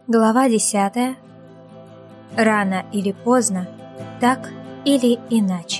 Глава 10. Рано или поздно, так или иначе.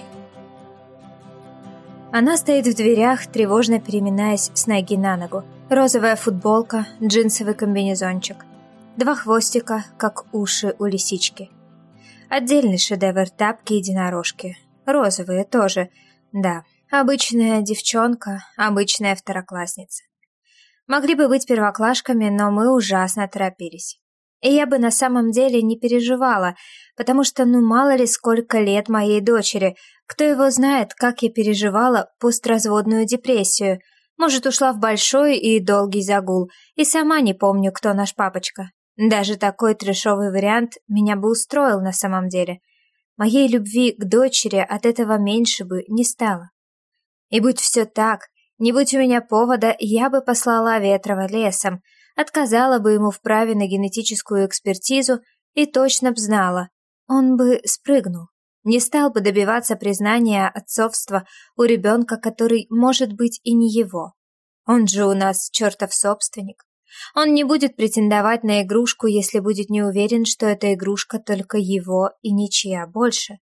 Она стоит в дверях, тревожно переминаясь с ноги на ногу. Розовая футболка, джинсовый комбинезончик. Два хвостика, как уши у лисички. Отдельный шедевр тапки-единорожки. Розовые тоже, да. Обычная девчонка, обычная второклассница. Могли бы быть первоклашками, но мы ужасно торопились. И я бы на самом деле не переживала, потому что мало ли сколько лет моей дочери, кто его знает, как я переживала постразводную депрессию. Может, ушла в большой и долгий загул, и сама не помню, кто наш папочка. Даже такой трэшовый вариант меня бы устроил на самом деле. Моей любви к дочери от этого меньше бы не стало. И будь все так, не будь у меня повода, я бы послала Ветрова лесом, отказала бы ему в праве на генетическую экспертизу и точно б знала, он бы спрыгнул, не стал бы добиваться признания отцовства у ребенка, который, может быть, и не его. Он же у нас чертов собственник. Он не будет претендовать на игрушку, если будет не уверен, что эта игрушка только его и ничья больше.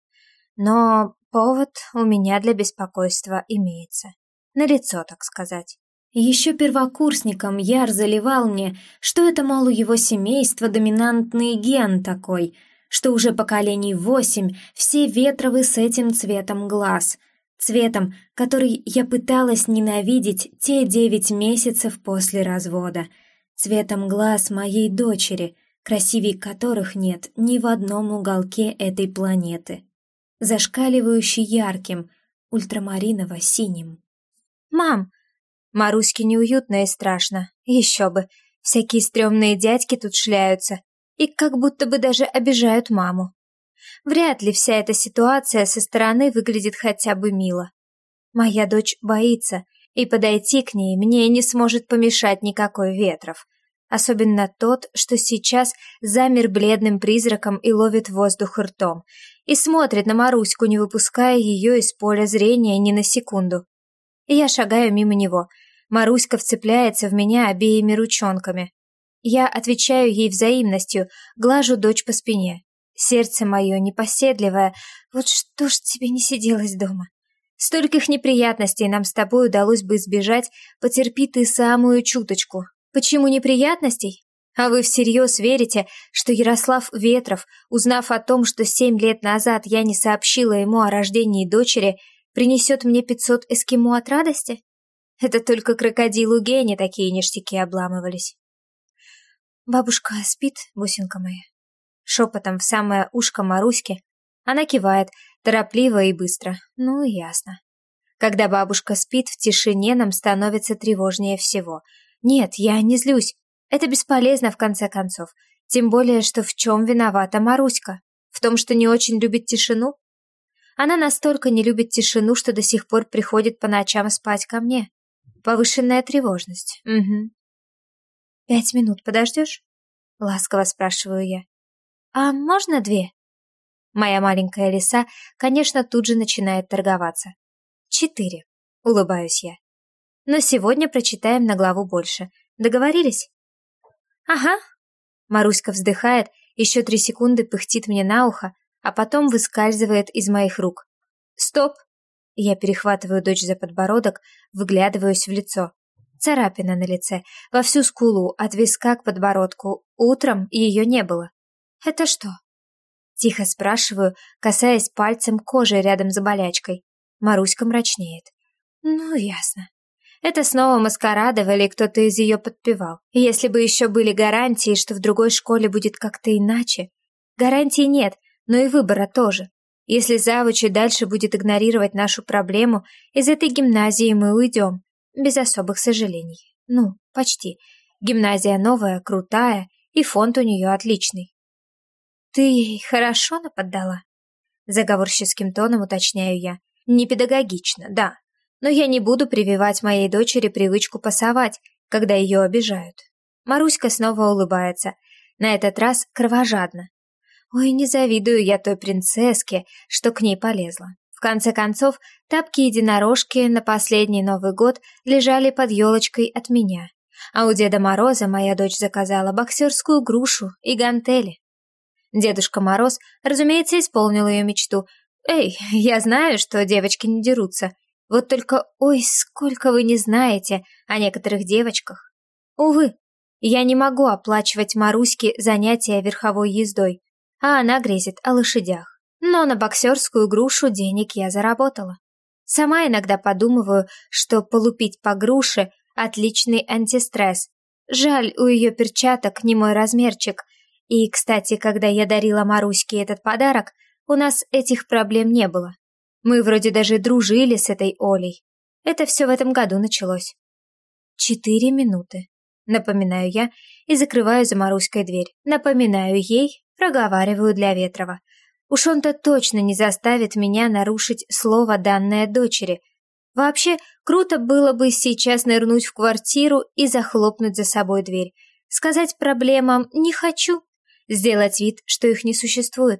Но повод у меня для беспокойства имеется. Налицо, так сказать. Еще первокурсником Яр заливал мне, что это, мол, у его семейства доминантный ген такой, что уже поколений 8 все Ветровы с этим цветом глаз, цветом, который я пыталась ненавидеть те 9 месяцев после развода, цветом глаз моей дочери, красивей которых нет ни в одном уголке этой планеты, зашкаливающий ярким, ультрамариново-синим. «Мам!» Маруське неуютно и страшно. Еще бы, всякие стрёмные дядьки тут шляются и как будто бы даже обижают маму. Вряд ли вся эта ситуация со стороны выглядит хотя бы мило. Моя дочь боится, и подойти к ней мне не сможет помешать никакой Ветров. Особенно тот, что сейчас замер бледным призраком и ловит воздух ртом, и смотрит на Маруську, не выпуская ее из поля зрения ни на секунду. И я шагаю мимо него. Маруська вцепляется в меня обеими ручонками. Я отвечаю ей взаимностью, глажу дочь по спине. Сердце мое непоседливое, вот что ж тебе не сиделось дома? Стольких неприятностей нам с тобой удалось бы избежать, потерпи ты самую чуточку. Почему неприятностей? А вы всерьез верите, что Ярослав Ветров, узнав о том, что 7 лет назад я не сообщила ему о рождении дочери, принесет мне 500 эскимо от радости? Это только крокодилу Гене такие ништяки обламывались. «Бабушка спит, бусинка моя?» Шепотом в самое ушко Маруськи. Она кивает, торопливо и быстро. Ну, ясно. Когда бабушка спит, в тишине нам становится тревожнее всего. Нет, я не злюсь. Это бесполезно, в конце концов. Тем более, что в чем виновата Маруська? В том, что не очень любит тишину? Она настолько не любит тишину, что до сих пор приходит по ночам спать ко мне. Повышенная тревожность. Угу. 5 минут подождешь? Ласково спрашиваю я. А можно 2? Моя маленькая лиса, конечно, тут же начинает торговаться. 4. Улыбаюсь я. Но сегодня прочитаем на главу больше. Договорились? Ага. Маруська вздыхает, еще 3 секунды пыхтит мне на ухо, а потом выскальзывает из моих рук. «Стоп!» Я перехватываю дочь за подбородок, выглядываюсь в лицо. Царапина на лице, во всю скулу, от виска к подбородку. Утром ее не было. «Это что?» Тихо спрашиваю, касаясь пальцем кожи рядом с болячкой. Маруська мрачнеет. «Ну, ясно. Это снова маскарадовали, кто-то из ее подпевал. Если бы еще были гарантии, что в другой школе будет как-то иначе. Гарантий нет, но и выбора тоже. Если завуч и дальше будет игнорировать нашу проблему, из этой гимназии мы уйдем. Без особых сожалений. Ну, почти. Гимназия новая, крутая, и фонд у нее отличный». «Ты ей хорошо наподдала?» Заговорческим тоном уточняю я. «Не педагогично, да. Но я не буду прививать моей дочери привычку пасовать, когда ее обижают». Маруська снова улыбается. На этот раз кровожадно. Ой, не завидую я той принцесске, что к ней полезла. В конце концов, тапки-единорожки на последний Новый год лежали под елочкой от меня. А у Деда Мороза моя дочь заказала боксерскую грушу и гантели. Дедушка Мороз, разумеется, исполнил ее мечту. «Эй, я знаю, что девочки не дерутся. Вот только, ой, сколько вы не знаете о некоторых девочках. Увы, я не могу оплачивать Маруське занятия верховой ездой, а она грезит о лошадях. Но на боксерскую грушу денег я заработала. Сама иногда подумываю, что полупить по груше – отличный антистресс. Жаль, у ее перчаток не мой размерчик. И, кстати, когда я дарила Маруське этот подарок, у нас этих проблем не было. Мы вроде даже дружили с этой Олей. Это все в этом году началось. 4 минуты. Напоминаю я и закрываю за Маруськой дверь. Напоминаю ей, проговариваю для Ветрова. Уж он-то точно не заставит меня нарушить слово, данное дочери. Вообще, круто было бы сейчас нырнуть в квартиру и захлопнуть за собой дверь. Сказать проблемам «не хочу», сделать вид, что их не существует.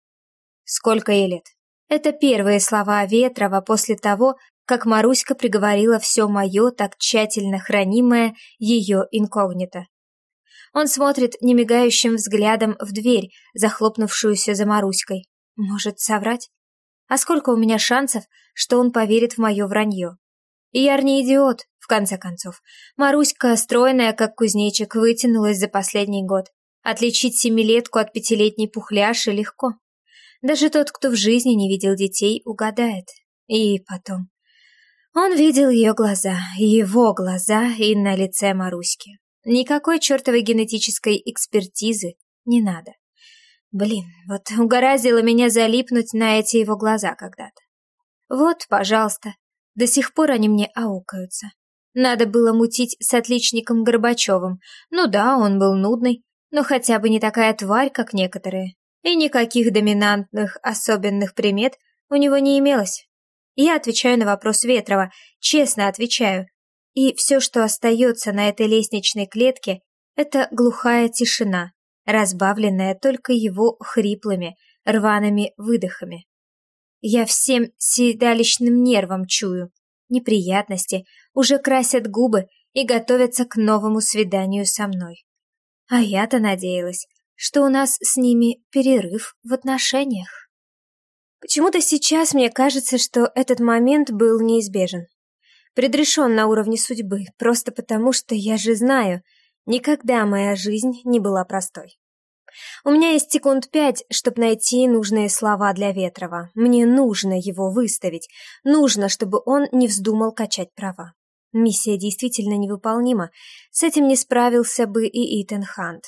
Сколько ей лет? Это первые слова Ветрова после того, как Маруська приговорила все мое, так тщательно хранимое, ее инкогнито. Он смотрит немигающим взглядом в дверь, захлопнувшуюся за Маруськой. Может соврать? А сколько у меня шансов, что он поверит в мое вранье? И я не идиот, в конце концов. Маруська, стройная, как кузнечик, вытянулась за последний год. Отличить 7-летку от 5-летней пухляши легко. Даже тот, кто в жизни не видел детей, угадает. И потом. Он видел ее глаза, его глаза и на лице Маруськи. Никакой чертовой генетической экспертизы не надо. Блин, вот угораздило меня залипнуть на эти его глаза когда-то. Вот, пожалуйста, до сих пор они мне аукаются. Надо было мутить с отличником Горбачевым. Ну да, он был нудный, но хотя бы не такая тварь, как некоторые. И никаких доминантных особенных примет у него не имелось. Я отвечаю на вопрос Ветрова, честно отвечаю. И все, что остается на этой лестничной клетке, это глухая тишина, разбавленная только его хриплыми, рваными выдохами. Я всем седалищным нервом чую. Неприятности уже красят губы и готовятся к новому свиданию со мной. А я-то надеялась, что у нас с ними перерыв в отношениях. Почему-то сейчас мне кажется, что этот момент был неизбежен. Предрешен на уровне судьбы, просто потому что я же знаю, никогда моя жизнь не была простой. У меня есть секунд 5, чтобы найти нужные слова для Ветрова. Мне нужно его выставить, нужно, чтобы он не вздумал качать права. Миссия действительно невыполнима, с этим не справился бы и Итан Хант.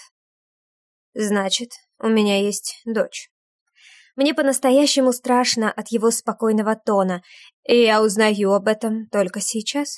Значит, у меня есть дочь. Мне по-настоящему страшно от его спокойного тона, и я узнаю об этом только сейчас.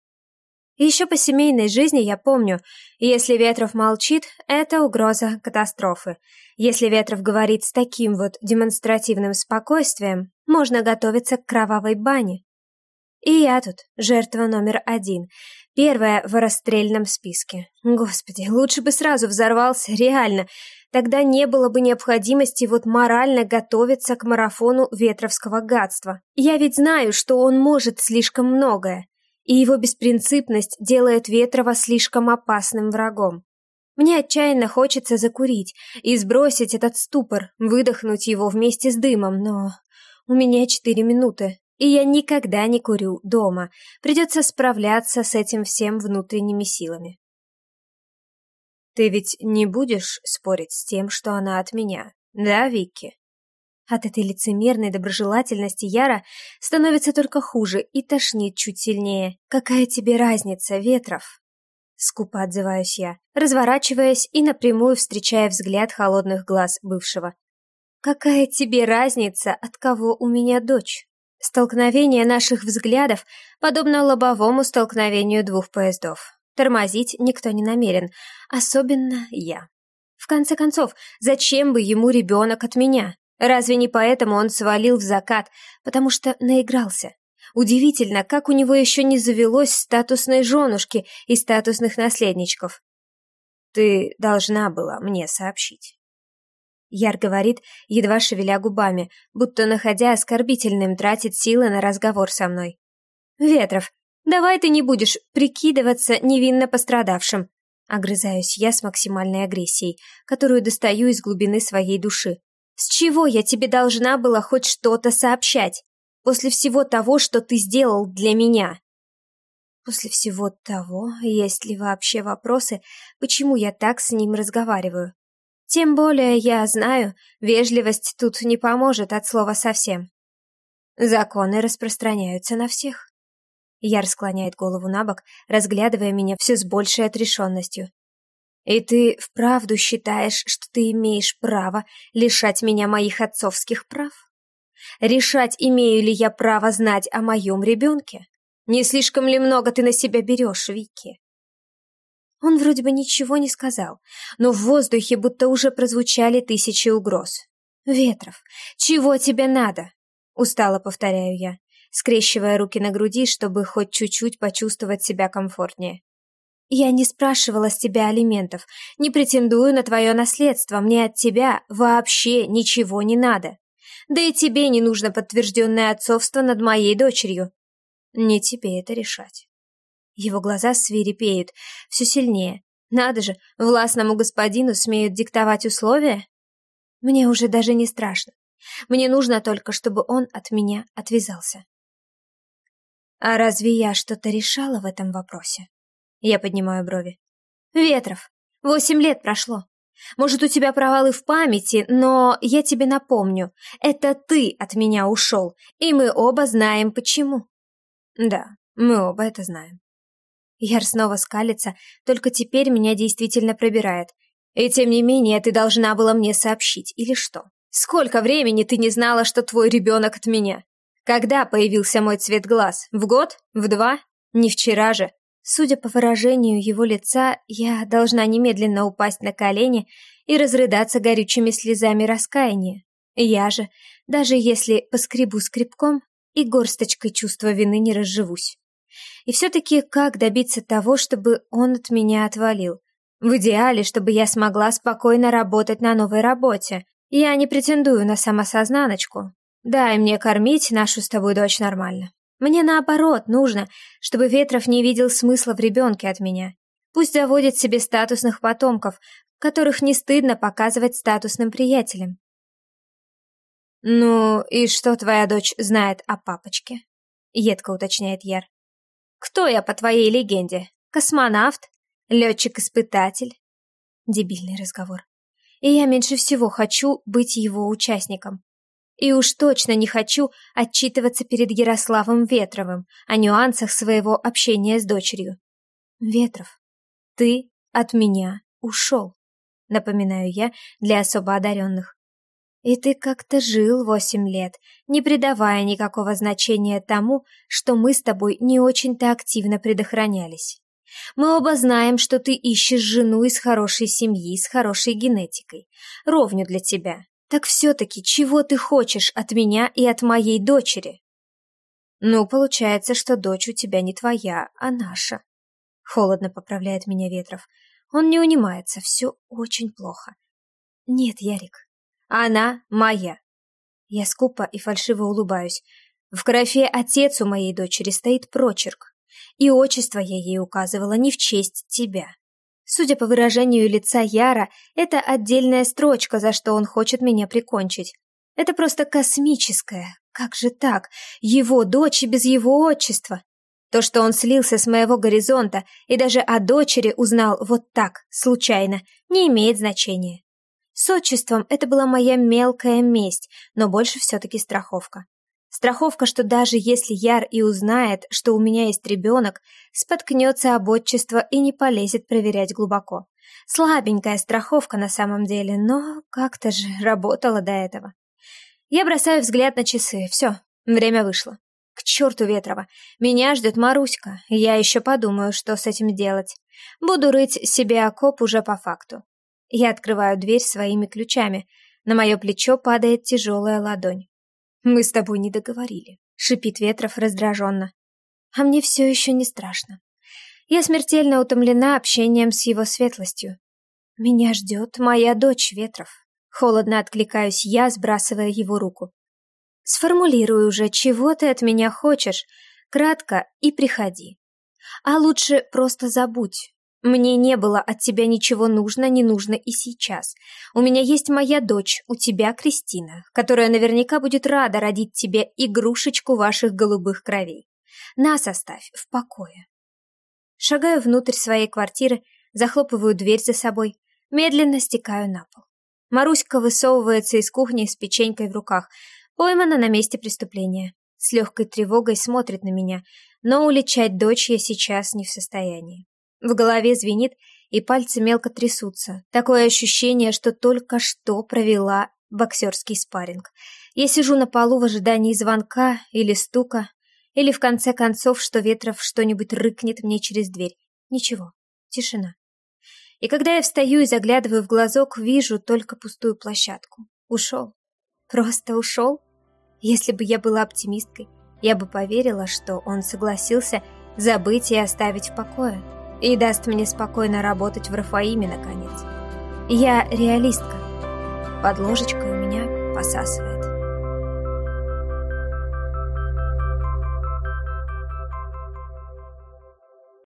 Еще по семейной жизни я помню, если Ветров молчит, это угроза катастрофы. Если Ветров говорит с таким вот демонстративным спокойствием, можно готовиться к кровавой бане. И я тут жертва номер 1, первая в расстрельном списке. Господи, лучше бы сразу взорвался, реально. Тогда не было бы необходимости вот морально готовиться к марафону ветровского гадства. Я ведь знаю, что он может слишком многое, и его беспринципность делает Ветрова слишком опасным врагом. Мне отчаянно хочется закурить и сбросить этот ступор, выдохнуть его вместе с дымом, но у меня 4 минуты. И я никогда не курю дома. Придется справляться с этим всем внутренними силами. Ты ведь не будешь спорить с тем, что она от меня, да, Вики? От этой лицемерной доброжелательности Яра становится только хуже и тошнит чуть сильнее. Какая тебе разница, Ветров? Скупо отзываюсь я, разворачиваясь и напрямую встречая взгляд холодных глаз бывшего. Какая тебе разница, от кого у меня дочь? Столкновение наших взглядов подобно лобовому столкновению двух поездов. Тормозить никто не намерен, особенно я. В конце концов, зачем бы ему ребенок от меня? Разве не поэтому он свалил в закат, потому что наигрался? Удивительно, как у него еще не завелось статусной женушки и статусных наследничков. Ты должна была мне сообщить. Яр говорит, едва шевеля губами, будто находя оскорбительным тратит силы на разговор со мной. Ветров, Давай ты не будешь прикидываться невинно пострадавшим. Огрызаюсь я с максимальной агрессией, которую достаю из глубины своей души. С чего я тебе должна была хоть что-то сообщать? После всего того, что ты сделал для меня. После всего того, есть ли вообще вопросы, почему я так с ним разговариваю? Тем более я знаю, вежливость тут не поможет от слова совсем. Законы распространяются на всех. Яр склоняет голову набок, разглядывая меня все с большей отрешенностью. И ты вправду считаешь, что ты имеешь право лишать меня моих отцовских прав? Решать, имею ли я право знать о моем ребенке? Не слишком ли много ты на себя берешь, Вики? Он вроде бы ничего не сказал, но в воздухе будто уже прозвучали тысячи угроз. «Ветров, чего тебе надо?» — устало повторяю я, скрещивая руки на груди, чтобы хоть чуть-чуть почувствовать себя комфортнее. «Я не спрашивала с тебя алиментов, не претендую на твое наследство, мне от тебя вообще ничего не надо. Да и тебе не нужно подтвержденное отцовство над моей дочерью. Не тебе это решать». Его глаза свирепеют все сильнее. Надо же, властному господину смеют диктовать условия? Мне уже даже не страшно. Мне нужно только, чтобы он от меня отвязался. А разве я что-то решала в этом вопросе? Я поднимаю брови. Ветров, 8 лет прошло. Может, у тебя провалы в памяти, но я тебе напомню, это ты от меня ушел, и мы оба знаем почему. Да, мы оба это знаем. Яр снова скалится, только теперь меня действительно пробирает. И тем не менее ты должна была мне сообщить, или что? Сколько времени ты не знала, что твой ребенок от меня? Когда появился мой цвет глаз? В год? В 2? Не вчера же. Судя по выражению его лица, я должна немедленно упасть на колени и разрыдаться горючими слезами раскаяния. Я же, даже если поскребу скребком, и горсточкой чувства вины не разживусь. И все-таки как добиться того, чтобы он от меня отвалил? В идеале, чтобы я смогла спокойно работать на новой работе. Я не претендую на самосознаночку. Дай мне кормить нашу с тобой дочь нормально. Мне наоборот нужно, чтобы Ветров не видел смысла в ребенке от меня. Пусть заводит себе статусных потомков, которых не стыдно показывать статусным приятелям. «Ну, и что твоя дочь знает о папочке?» — едко уточняет Яр. «Кто я по твоей легенде? Космонавт? Летчик-испытатель?» Дебильный разговор. И я меньше всего хочу быть его участником. И уж точно не хочу отчитываться перед Ярославом Ветровым о нюансах своего общения с дочерью. «Ветров, ты от меня ушел», — напоминаю я для особо одаренных. И ты как-то жил 8 лет, не придавая никакого значения тому, что мы с тобой не очень-то активно предохранялись. Мы оба знаем, что ты ищешь жену из хорошей семьи, с хорошей генетикой, ровню для тебя. Так все-таки чего ты хочешь от меня и от моей дочери? Ну, получается, что дочь у тебя не твоя, а наша. Холодно поправляет меня Ветров. Он не унимается, все очень плохо. Нет, Ярик. Она моя. Я скупо и фальшиво улыбаюсь. В графе «отец» у моей дочери стоит прочерк, и отчество я ей указывала не в честь тебя. Судя по выражению лица Яра, это отдельная строчка, за что он хочет меня прикончить. Это просто космическое. Как же так? Его дочь без его отчества. То, что он слился с моего горизонта и даже о дочери узнал вот так, случайно, не имеет значения. С отчеством это была моя мелкая месть, но больше все-таки страховка. Страховка, что даже если Яр и узнает, что у меня есть ребенок, споткнется об отчество и не полезет проверять глубоко. Слабенькая страховка на самом деле, но как-то же работала до этого. Я бросаю взгляд на часы. Все, время вышло. К черту Ветрова. Меня ждет Маруська. Я еще подумаю, что с этим делать. Буду рыть себе окоп уже по факту. Я открываю дверь своими ключами. На мое плечо падает тяжелая ладонь. «Мы с тобой не договорили», — шипит Ветров раздраженно. А мне все еще не страшно. Я смертельно утомлена общением с его светлостью. Меня ждет моя дочь, Ветров. Холодно откликаюсь я, сбрасывая его руку. Сформулируй уже, чего ты от меня хочешь. Кратко и приходи. А лучше просто забудь. Мне не было от тебя ничего нужно, не нужно и сейчас. У меня есть моя дочь, у тебя Кристина, которая наверняка будет рада родить тебе игрушечку ваших голубых кровей. Нас оставь в покое. Шагаю внутрь своей квартиры, захлопываю дверь за собой, медленно стекаю на пол. Маруська высовывается из кухни с печенькой в руках, поймана на месте преступления. С легкой тревогой смотрит на меня, но уличать дочь я сейчас не в состоянии. В голове звенит, и пальцы мелко трясутся. Такое ощущение, что только что провела боксерский спарринг. Я сижу на полу в ожидании звонка или стука, или в конце концов, что Ветров что-нибудь рыкнет мне через дверь. Ничего, тишина. И когда я встаю и заглядываю в глазок, вижу только пустую площадку. Ушел. Просто ушел. Если бы я была оптимисткой, я бы поверила, что он согласился забыть и оставить в покое. И даст мне спокойно работать в Рафаиме, наконец. Я реалистка. Под ложечкой у меня посасывает.